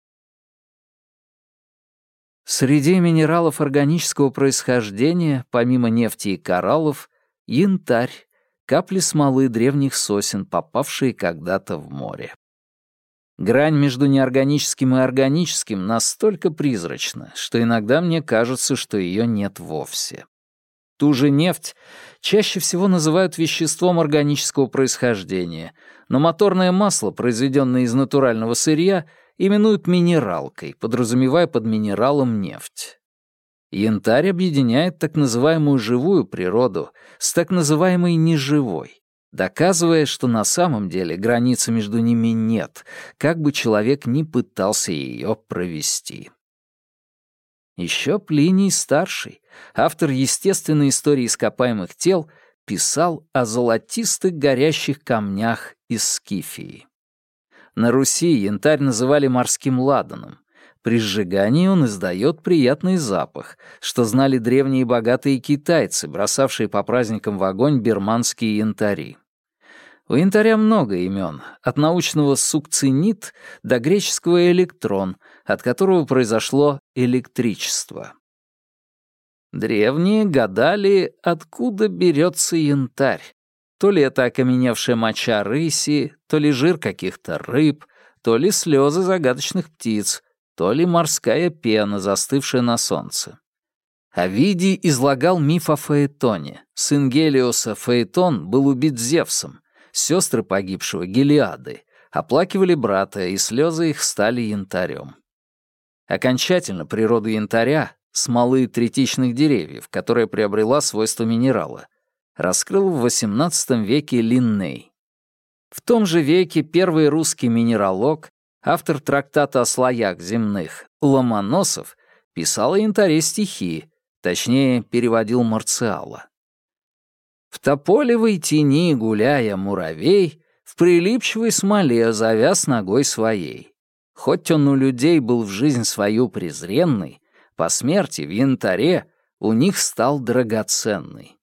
Среди минералов органического происхождения, помимо нефти и кораллов, янтарь, капли смолы древних сосен, попавшие когда-то в море. Грань между неорганическим и органическим настолько призрачна, что иногда мне кажется, что ее нет вовсе. Ту же нефть чаще всего называют веществом органического происхождения, но моторное масло, произведенное из натурального сырья, именуют минералкой, подразумевая под минералом нефть. Янтарь объединяет так называемую живую природу с так называемой неживой, доказывая, что на самом деле границы между ними нет, как бы человек ни пытался ее провести. Еще Плиний Старший, автор естественной истории ископаемых тел, писал о золотистых горящих камнях из Скифии. На Руси янтарь называли морским ладаном. При сжигании он издает приятный запах, что знали древние богатые китайцы, бросавшие по праздникам в огонь бирманские янтари. У янтаря много имен, от научного сукцинит до греческого электрон, от которого произошло электричество. Древние гадали, откуда берется янтарь. То ли это окаменевшая моча рыси, то ли жир каких-то рыб, то ли слезы загадочных птиц, то ли морская пена, застывшая на солнце. Овидий излагал миф о Фаэтоне. Сын Гелиоса Фаэтон был убит Зевсом. Сестры погибшего, Гелиады, оплакивали брата, и слезы их стали янтарем. Окончательно природу янтаря, смолы третичных деревьев, которая приобрела свойства минерала, раскрыл в восемнадцатом веке Линней. В том же веке первый русский минералог, автор трактата о слоях земных, Ломоносов, писал о янтаре стихи, точнее, переводил Марциала. В тополевой тени, гуляя, муравей в прилипчивой смоле завяз ногой своей. Хоть он у людей был в жизнь свою презренный, по смерти в янтаре у них стал драгоценный.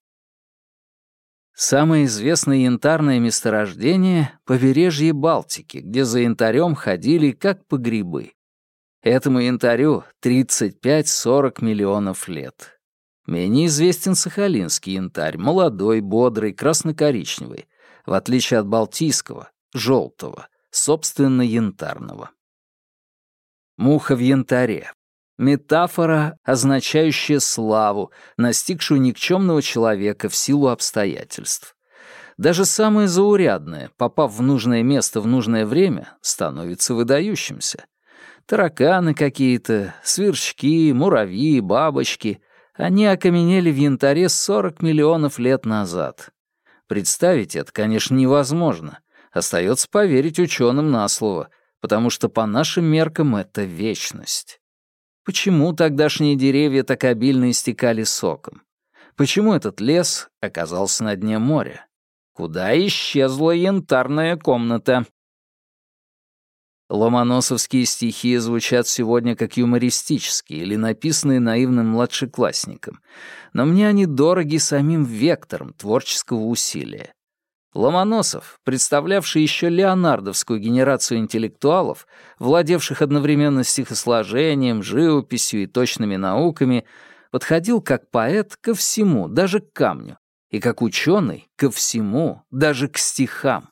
Самое известное янтарное месторождение — побережье Балтики, где за янтарем ходили как по грибы. Этому янтарю тридцать пять-сорок миллионов лет. Менее известен сахалинский янтарь, молодой, бодрый, красно-коричневый, в отличие от балтийского, желтого, собственно янтарного. Муха в янтаре. Метафора, означающая славу, настигшую никчемного человека в силу обстоятельств. Даже самое заурядное, попав в нужное место в нужное время, становится выдающимся. Тараканы какие-то, сверчки, муравьи, бабочки — они окаменели в янтаре сорок миллионов лет назад. Представить это, конечно, невозможно. Остается поверить ученым на слово, потому что по нашим меркам это вечность. Почему тогдашние деревья так обильно истекали соком? Почему этот лес оказался на дне моря? Куда исчезла янтарная комната? Ломоносовские стихи звучат сегодня как юмористические или написанные наивным младшеклассником, но мне они дороги самим вектором творческого усилия. Ломоносов, представлявший еще леонардовскую генерацию интеллектуалов, владевших одновременно стихосложением, живописью и точными науками, подходил как поэт ко всему, даже к камню, и как ученый ко всему, даже к стихам.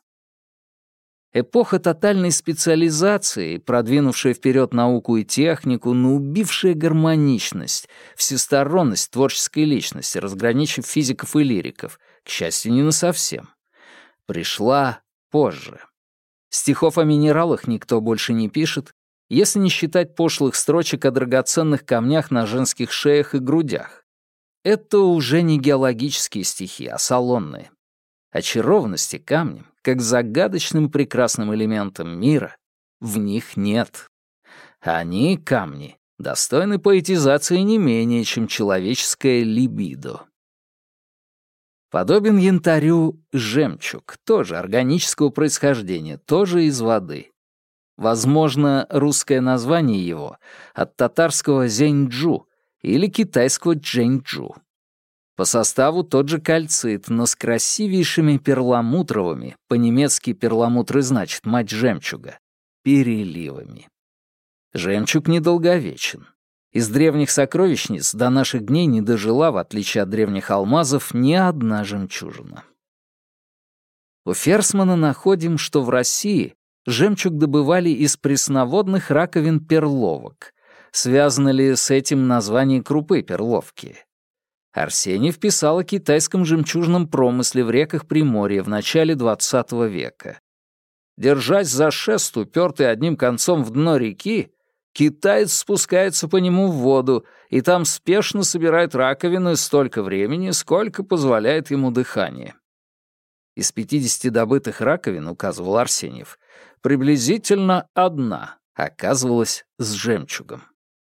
Эпоха тотальной специализации, продвинувшая вперед науку и технику, но убившая гармоничность, всесторонность творческой личности, разграничив физиков и лириков, к счастью, не насовсем, пришла позже. Стихов о минералах никто больше не пишет, если не считать пошлых строчек о драгоценных камнях на женских шеях и грудях. Это уже не геологические стихи, а салонные. Очарованности камнем, как загадочным прекрасным элементом мира, в них нет. Они, камни, достойны поэтизации не менее, чем человеческое либидо. Подобен янтарю жемчуг, тоже органического происхождения, тоже из воды. Возможно, русское название его от татарского зеньчжу или китайского чжэньчжу. По составу тот же кальцит, но с красивейшими перламутровыми, по-немецки перламутр и значит мать жемчуга, переливами. Жемчуг недолговечен. Из древних сокровищниц до наших дней не дожила, в отличие от древних алмазов, ни одна жемчужина. У Ферсмана находим, что в России жемчуг добывали из пресноводных раковин перловок. Связано ли с этим название крупы перловки? Арсеньев писал о китайском жемчужном промысле в реках Приморья в начале двадцатого века. Держась за шест, упертый одним концом в дно реки, китаец спускается по нему в воду и там спешно собирает раковины столько времени, сколько позволяет ему дыхание. Из пятидесяти добытых раковин, указывал Арсеньев, приблизительно одна оказывалась с жемчугом.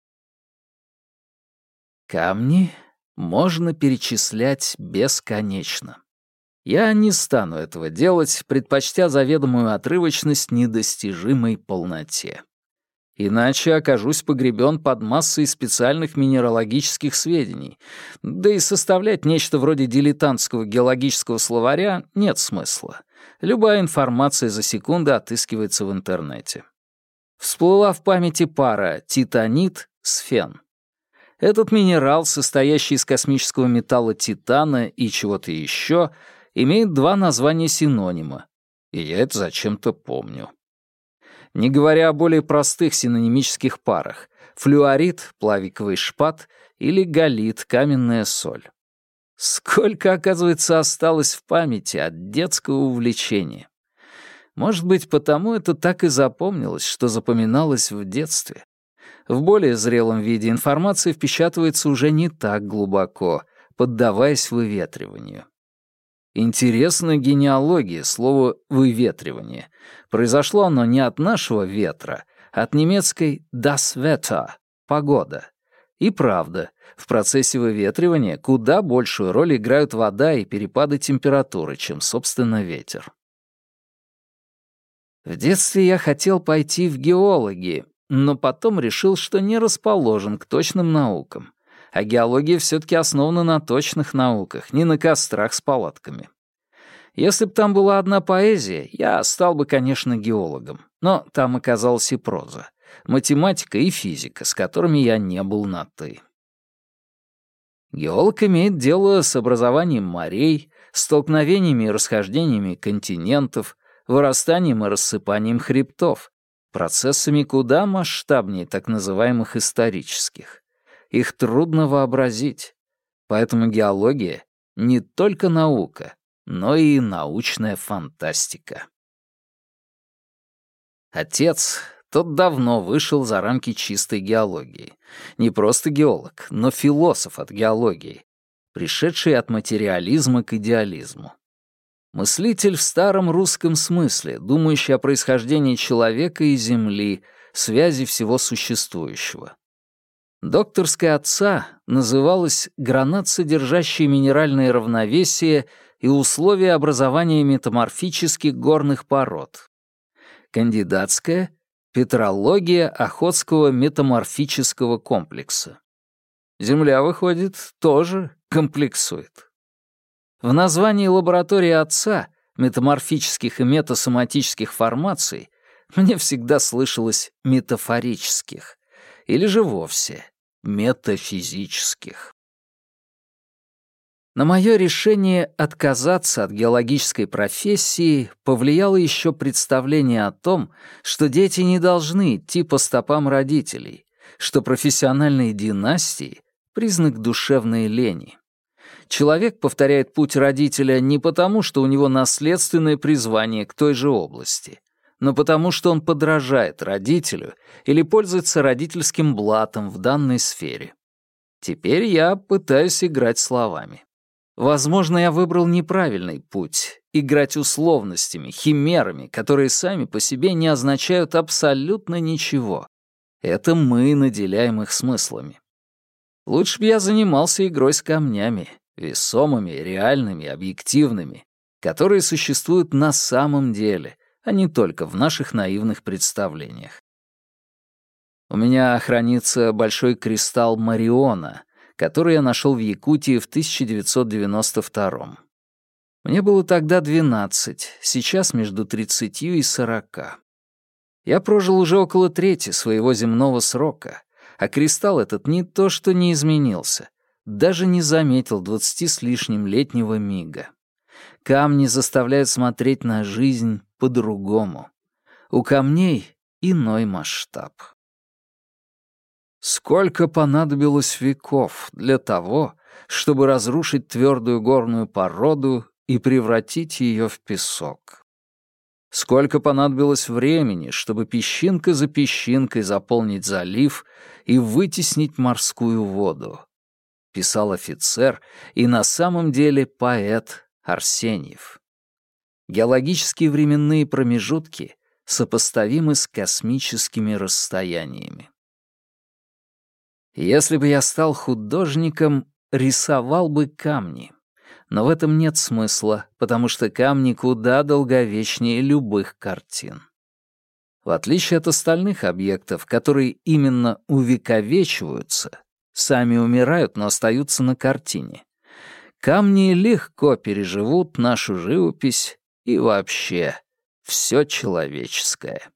Камни можно перечислять бесконечно. Я не стану этого делать, предпочтя заведомую отрывочность недостижимой полноте. Иначе окажусь погребен под массой специальных минералогических сведений, да и составлять нечто вроде дилетантского геологического словаря нет смысла. Любая информация за секунду отыскивается в интернете. Всплыла в памяти пара титанит-сфен. Этот минерал, состоящий из космического металла титана и чего-то еще, имеет два названия синонима, и я это зачем-то помню. Не говоря о более простых синонимических парах — флюорит, плавиковый шпат или галит, каменная соль. Сколько, оказывается, осталось в памяти от детского увлечения. Может быть, потому это так и запомнилось, что запоминалось в детстве. В более зрелом виде информация впечатывается уже не так глубоко, поддаваясь выветриванию. Интересна генеалогия слова «выветривание». Произошло оно не от нашего ветра, а от немецкой «das Wetter» — «погода». И правда, в процессе выветривания куда большую роль играют вода и перепады температуры, чем, собственно, ветер. В детстве я хотел пойти в геологи, но потом решил, что не расположен к точным наукам. А геология все-таки основана на точных науках, не на кострах с палатками. Если бы там была одна поэзия, я стал бы, конечно, геологом. Но там оказалась и проза, математика и физика, с которыми я не был на «ты». Геолог имеет дело с образованием морей, столкновениями и расхождениями континентов, вырастанием и рассыпанием хребтов, процессами куда масштабнее так называемых исторических. Их трудно вообразить. Поэтому геология — не только наука, но и научная фантастика. Отец, тот давно вышел за рамки чистой геологии. Не просто геолог, но философ от геологии, пришедший от материализма к идеализму. Мыслитель в старом русском смысле, думающий о происхождении человека и Земли, связи всего существующего. Докторская отца называлась «Гранат, содержащий минеральное равновесие и условия образования метаморфических горных пород». Кандидатская — «Петрология Охотского метаморфического комплекса». Земля, выходит, тоже комплексует. В названии лаборатории отца, метаморфических и метасоматических формаций, мне всегда слышалось «метафорических», или же вовсе метафизических. На мое решение отказаться от геологической профессии повлияло еще представление о том, что дети не должны идти по стопам родителей, что профессиональные династии — признак душевной лени. Человек повторяет путь родителя не потому, что у него наследственное призвание к той же области, но потому, что он подражает родителю или пользуется родительским блатом в данной сфере. Теперь я пытаюсь играть словами. Возможно, я выбрал неправильный путь — играть условностями, химерами, которые сами по себе не означают абсолютно ничего. Это мы наделяем их смыслами. Лучше бы я занимался игрой с камнями, весомыми, реальными, объективными, которые существуют на самом деле, а не только в наших наивных представлениях. У меня хранится большой кристалл Мариона, который я нашел в Якутии в тысяча девятьсот девяносто втором. Мне было тогда двенадцать, сейчас между тридцатью и сорока. Я прожил уже около трети своего земного срока, а кристалл этот не то что не изменился, даже не заметил двадцати с лишним летнего мига. Камни заставляют смотреть на жизнь по-другому. У камней иной масштаб. Сколько понадобилось веков для того, чтобы разрушить твердую горную породу и превратить ее в песок? Сколько понадобилось времени, чтобы песчинка за песчинкой заполнить залив и вытеснить морскую воду? Писал офицер и на самом деле поэт Арсеньев. Геологические временные промежутки сопоставимы с космическими расстояниями. Если бы я стал художником, рисовал бы камни. Но в этом нет смысла, потому что камни куда долговечнее любых картин. В отличие от остальных объектов, которые именно увековечиваются, сами умирают, но остаются на картине, камни легко переживут нашу живопись и вообще все человеческое.